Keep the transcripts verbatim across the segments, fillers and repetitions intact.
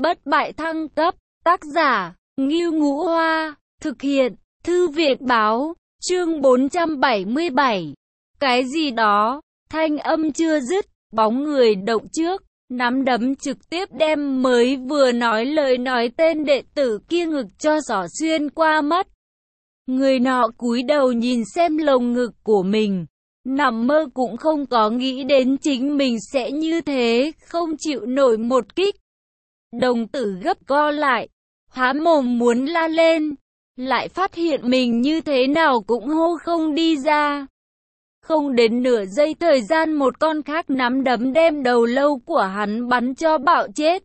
bất bại thăng cấp, tác giả, Ngưu Ngũ Hoa, thực hiện, Thư viện Báo, chương bốn trăm bảy mươi bảy. Cái gì đó, thanh âm chưa dứt, bóng người động trước, nắm đấm trực tiếp đem mới vừa nói lời nói tên đệ tử kia ngực cho xỏ xuyên qua mất. Người nọ cúi đầu nhìn xem lồng ngực của mình, nằm mơ cũng không có nghĩ đến chính mình sẽ như thế, không chịu nổi một kích. Đồng tử gấp co lại, há mồm muốn la lên, lại phát hiện mình như thế nào cũng hô không đi ra. Không đến nửa giây thời gian một con khác nắm đấm đem đầu lâu của hắn bắn cho bạo chết.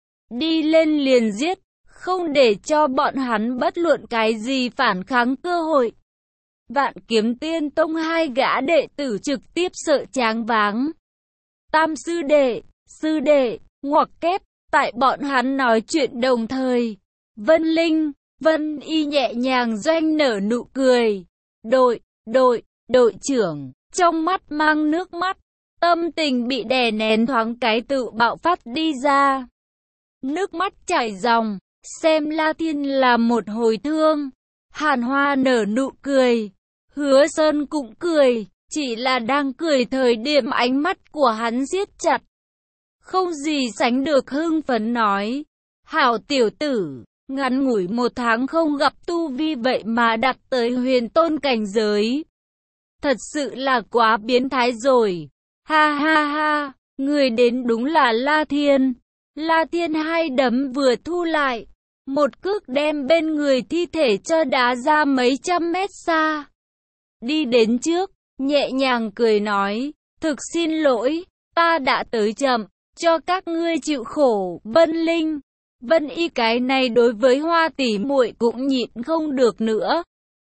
Đi lên liền giết, không để cho bọn hắn bất luận cái gì phản kháng cơ hội. Vạn Kiếm Tiên Tông hai gã đệ tử trực tiếp sợ choáng váng. Tam sư đệ, sư đệ, ngoặc kép, tại bọn hắn nói chuyện đồng thời. Vân Linh, Vân Y nhẹ nhàng doanh nở nụ cười. Đội, đội, đội trưởng, trong mắt mang nước mắt, tâm tình bị đè nén thoáng cái tự bạo phát đi ra. Nước mắt chảy ròng, xem La Thiên là một hồi thương. Hàn Hoa nở nụ cười, Hứa Sơn cũng cười, chỉ là đang cười thời điểm ánh mắt của hắn siết chặt. Không gì sánh được hưng phấn nói, hảo tiểu tử, ngắn ngủi một tháng không gặp tu vi vậy mà đạt tới huyền tôn cảnh giới. Thật sự là quá biến thái rồi, ha ha ha, người đến đúng là La Thiên. La Thiên hai đấm vừa thu lại, một cước đem bên người thi thể cho đá ra mấy trăm mét xa. Đi đến trước, nhẹ nhàng cười nói, thực xin lỗi, ta đã tới chậm, cho các ngươi chịu khổ. Vân Linh, Vân Y cái này đối với Hoa tỷ muội cũng nhịn không được nữa,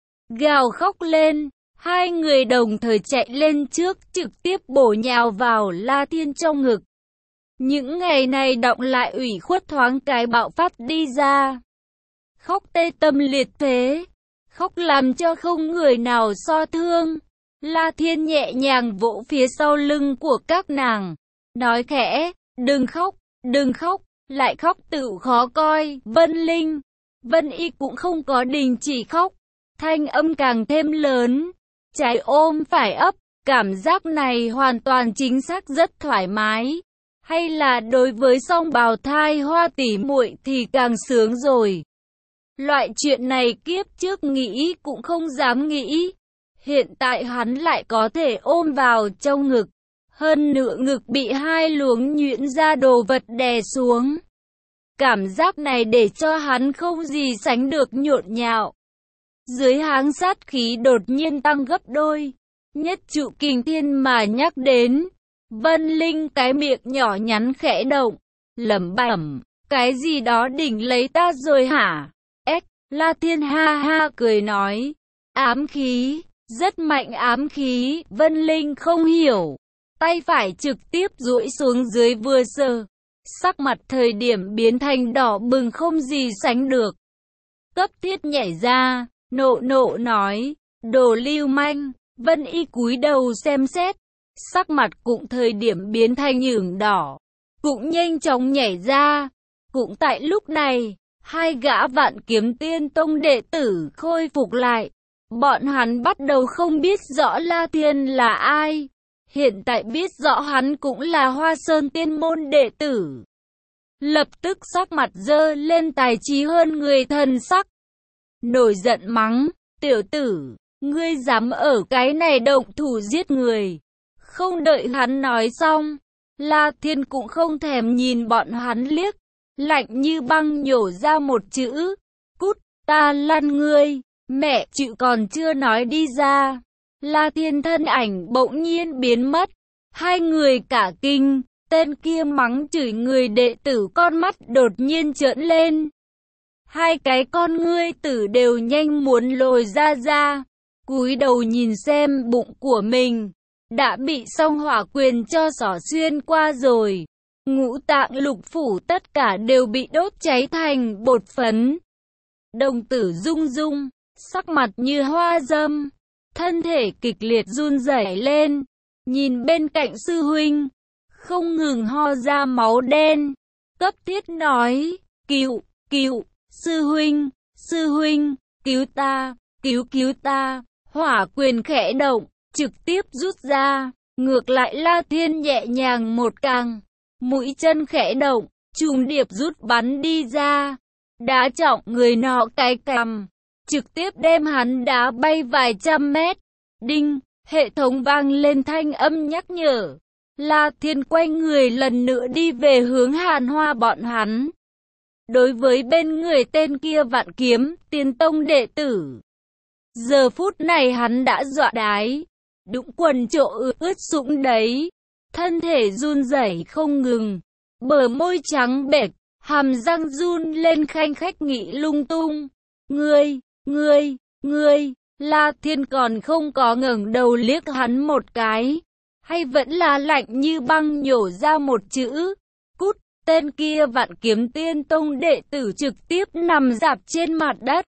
gào khóc lên. Hai người đồng thời chạy lên trước, trực tiếp bổ nhào vào La Thiên trong ngực. Những ngày này đọng lại ủy khuất thoáng cái bạo phát đi ra. Khóc tê tâm liệt phế, khóc làm cho không người nào so thương. La Thiên nhẹ nhàng vỗ phía sau lưng của các nàng, nói khẽ, đừng khóc, đừng khóc, lại khóc tự khó coi. Vân Linh, Vân Y cũng không có đình chỉ khóc, thanh âm càng thêm lớn, trái ôm phải ấp, cảm giác này hoàn toàn chính xác rất thoải mái. Hay là đối với song bào thai Hoa tỷ muội thì càng sướng rồi. Loại chuyện này kiếp trước nghĩ cũng không dám nghĩ. Hiện tại hắn lại có thể ôm vào trong ngực. Hơn nữa ngực bị hai luống nhuyễn ra đồ vật đè xuống. Cảm giác này để cho hắn không gì sánh được nhộn nhạo. Dưới háng sát khí đột nhiên tăng gấp đôi. Nhất trụ kình thiên mà nhắc đến. Vân Linh cái miệng nhỏ nhắn khẽ động, lẩm bẩm, cái gì đó đỉnh lấy ta rồi hả? Ếch, La Thiên ha ha cười nói, ám khí, rất mạnh ám khí. Vân Linh không hiểu, tay phải trực tiếp duỗi xuống dưới vừa sờ, sắc mặt thời điểm biến thành đỏ bừng không gì sánh được. Cấp thiết nhảy ra, nộ nộ nói, đồ lưu manh. Vân Y cúi đầu xem xét, sắc mặt cũng thời điểm biến thành ửng đỏ, cũng nhanh chóng nhảy ra. Cũng tại lúc này, hai gã Vạn Kiếm Tiên Tông đệ tử khôi phục lại. Bọn hắn bắt đầu không biết rõ La Thiên là ai, hiện tại biết rõ hắn cũng là Hoa Sơn Tiên môn đệ tử. Lập tức sắc mặt dơ lên tài trí hơn người thần sắc, nổi giận mắng, tiểu tử, ngươi dám ở cái này động thủ giết người. Không đợi hắn nói xong, La Thiên cũng không thèm nhìn bọn hắn liếc, lạnh như băng nhổ ra một chữ, cút, ta lăn ngươi. Mẹ chịu còn chưa nói đi ra, La Thiên thân ảnh bỗng nhiên biến mất. Hai người cả kinh, tên kia mắng chửi người đệ tử con mắt đột nhiên trợn lên. Hai cái con ngươi tử đều nhanh muốn lồi ra ra, cúi đầu nhìn xem bụng của mình. Đã bị song hỏa quyền cho xỏ xuyên qua rồi. Ngũ tạng lục phủ tất cả đều bị đốt cháy thành bột phấn. Đồng tử rung rung, sắc mặt như hoa dâm, thân thể kịch liệt run rẩy lên. Nhìn bên cạnh sư huynh, không ngừng ho ra máu đen. cấp thiết nói, cứu, cứu, sư huynh, sư huynh, cứu ta, cứu cứu ta, hỏa quyền khẽ động, trực tiếp rút ra, ngược lại La Thiên nhẹ nhàng một càng, mũi chân khẽ động, trùng điệp rút bắn đi ra, đá trọng người nọ cái cằm, trực tiếp đem hắn đá bay vài trăm mét, đinh, hệ thống vang lên thanh âm nhắc nhở. La Thiên quay người lần nữa đi về hướng Hàn Hoa bọn hắn. Đối với bên người tên kia Vạn Kiếm, Tiên Tông đệ tử. Giờ phút này hắn đã dọa đái, đũng quần trộ ướt sũng đấy. Thân thể run rẩy không ngừng, bờ môi trắng bệch, hàm răng run lên khanh khách nghĩ lung tung. Ngươi, ngươi, ngươi, La Thiên còn không có ngẩng đầu liếc hắn một cái. Hay vẫn là lạnh như băng nhổ ra một chữ, cút, tên kia Vạn Kiếm Tiên Tông đệ tử trực tiếp nằm rạp trên mặt đất.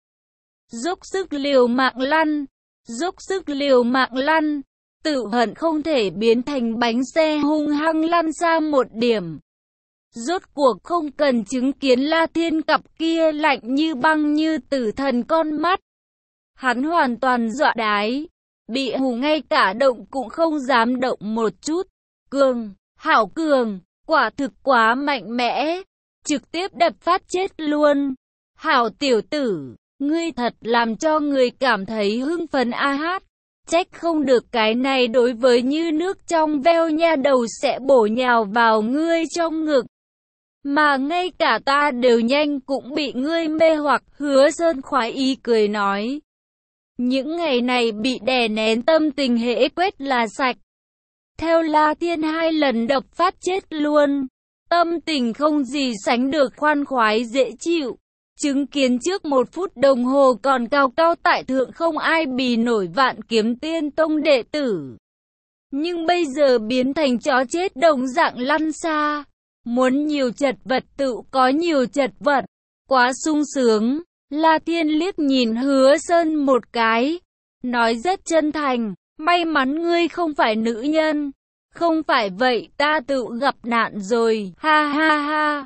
Dốc sức liều mạng lăn, dốc sức liều mạng lăn, tự hận không thể biến thành bánh xe hung hăng lăn xa một điểm. Rốt cuộc không cần chứng kiến La Thiên cặp kia lạnh như băng như tử thần con mắt. Hắn hoàn toàn dọa đái. Bị hù ngay cả động cũng không dám động một chút. Cường, hảo cường, quả thực quá mạnh mẽ. Trực tiếp đập phát chết luôn. Hảo tiểu tử, ngươi thật làm cho người cảm thấy hưng phấn a hát. Trách không được cái này đối với như nước trong veo nha đầu sẽ bổ nhào vào ngươi trong ngực. Mà ngay cả ta đều nhanh cũng bị ngươi mê hoặc. Hứa Sơn khoái ý cười nói. Những ngày này bị đè nén tâm tình hễ quét là sạch. Theo La Thiên hai lần đập phát chết luôn. Tâm tình không gì sánh được khoan khoái dễ chịu. Chứng kiến trước một phút đồng hồ còn cao cao tại thượng không ai bì nổi Vạn Kiếm Tiên Tông đệ tử. Nhưng bây giờ biến thành chó chết đồng dạng lăn xa. Muốn nhiều chật vật tự có nhiều chật vật. Quá sung sướng. La Thiên liếc nhìn Hứa Sơn một cái, nói rất chân thành, may mắn ngươi không phải nữ nhân, không phải vậy ta tự gặp nạn rồi, ha ha ha.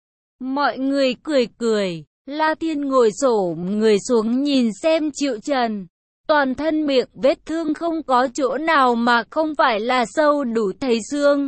Mọi người cười cười, La Thiên ngồi xổm người xuống nhìn xem Triệu Trần, toàn thân miệng vết thương không có chỗ nào mà không phải là sâu đủ thấy xương.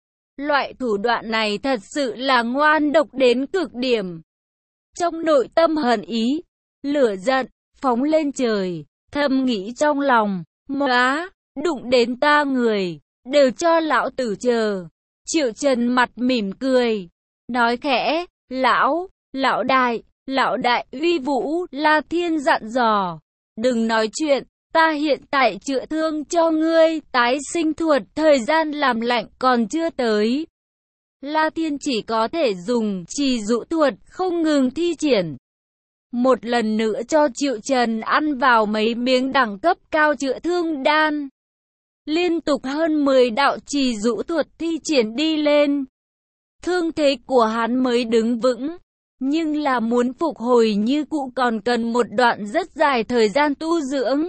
Loại thủ đoạn này thật sự là ngoan độc đến cực điểm. Trong nội tâm hận ý, lửa giận, phóng lên trời, thầm nghĩ trong lòng, móa, đụng đến ta người, đều cho lão tử chờ. Triệu Trần mặt mỉm cười, nói khẽ, lão, lão đại, lão đại uy vũ. La Thiên dặn dò, đừng nói chuyện, ta hiện tại chữa thương cho ngươi, tái sinh thuật, thời gian làm lạnh còn chưa tới. La Thiên chỉ có thể dùng trì dụ thuật không ngừng thi triển. Một lần nữa cho Triệu Trần ăn vào mấy miếng đẳng cấp cao chữa thương đan. Liên tục hơn mười đạo trì dụ thuật thi triển đi lên. Thương thế của hắn mới đứng vững. Nhưng là muốn phục hồi như cũ còn cần một đoạn rất dài thời gian tu dưỡng.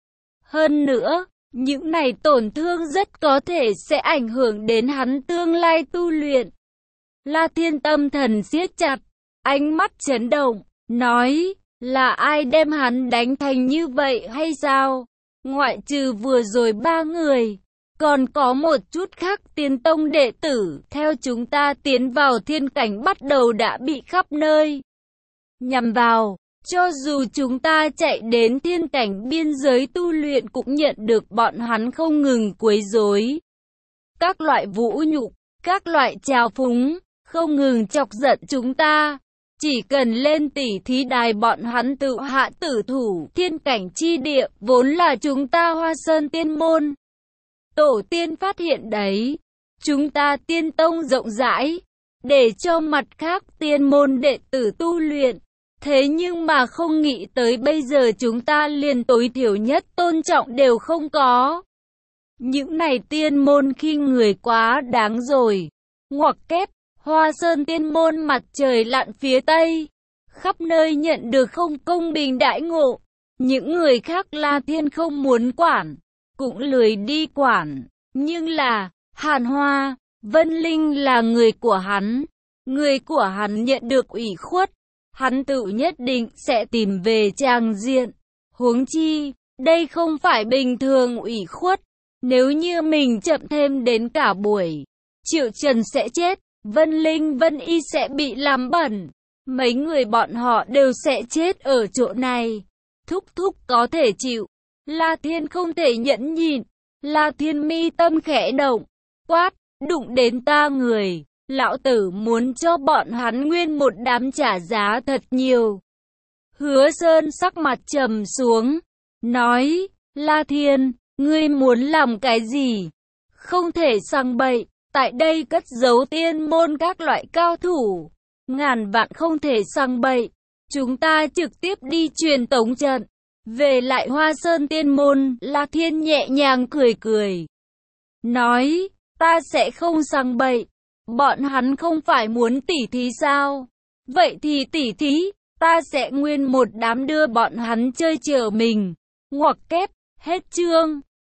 Hơn nữa, những này tổn thương rất có thể sẽ ảnh hưởng đến hắn tương lai tu luyện. La Thiên tâm thần siết chặt, ánh mắt chấn động, nói, là ai đem hắn đánh thành như vậy hay sao? Ngoại trừ vừa rồi ba người, còn có một chút khác Tiên Tông đệ tử, theo chúng ta tiến vào thiên cảnh bắt đầu đã bị khắp nơi nhằm vào. Cho dù chúng ta chạy đến thiên cảnh biên giới tu luyện cũng nhận được bọn hắn không ngừng quấy rối. Các loại vũ nhục, các loại trào phúng, không ngừng chọc giận chúng ta. Chỉ cần lên tỉ thí đài bọn hắn tự hạ tử thủ. Thiên cảnh chi địa vốn là chúng ta Hoa Sơn Tiên Môn. Tổ tiên phát hiện đấy. Chúng ta Tiên Tông rộng rãi, để cho mặt khác tiên môn đệ tử tu luyện. Thế nhưng mà không nghĩ tới bây giờ chúng ta liền tối thiểu nhất tôn trọng đều không có. Những này tiên môn khi người quá đáng rồi. Ngoặc kép, Hoa Sơn Tiên Môn mặt trời lặn phía Tây. Khắp nơi nhận được không công bình đãi ngộ. Những người khác La Thiên không muốn quản, cũng lười đi quản. Nhưng là, Hàn Hoa, Vân Linh là người của hắn. người của hắn nhận được ủy khuất, hắn tự nhất định sẽ tìm về tràng diện. Huống chi, đây không phải bình thường ủy khuất. Nếu như mình chậm thêm đến cả buổi, Triệu Trần sẽ chết, Vân Linh Vân Y sẽ bị làm bẩn. Mấy người bọn họ đều sẽ chết ở chỗ này. Thúc thúc có thể chịu. La Thiên không thể nhẫn nhịn. La Thiên mi tâm khẽ động, quát, đụng đến ta người. Lão tử muốn cho bọn hắn nguyên một đám trả giá thật nhiều. Hứa Sơn sắc mặt trầm xuống, nói, La Thiên, ngươi muốn làm cái gì? Không thể sang bậy, tại đây cất giấu tiên môn các loại cao thủ. Ngàn vạn không thể sang bậy, chúng ta trực tiếp đi truyền tống trận. Về lại Hoa Sơn tiên môn, La Thiên nhẹ nhàng cười cười. Nói, ta sẽ không sang bậy. Bọn hắn không phải muốn tỉ thí sao? Vậy thì tỉ thí, ta sẽ nguyên một đám đưa bọn hắn chơi chờ mình. Ngoặc kép, hết chương.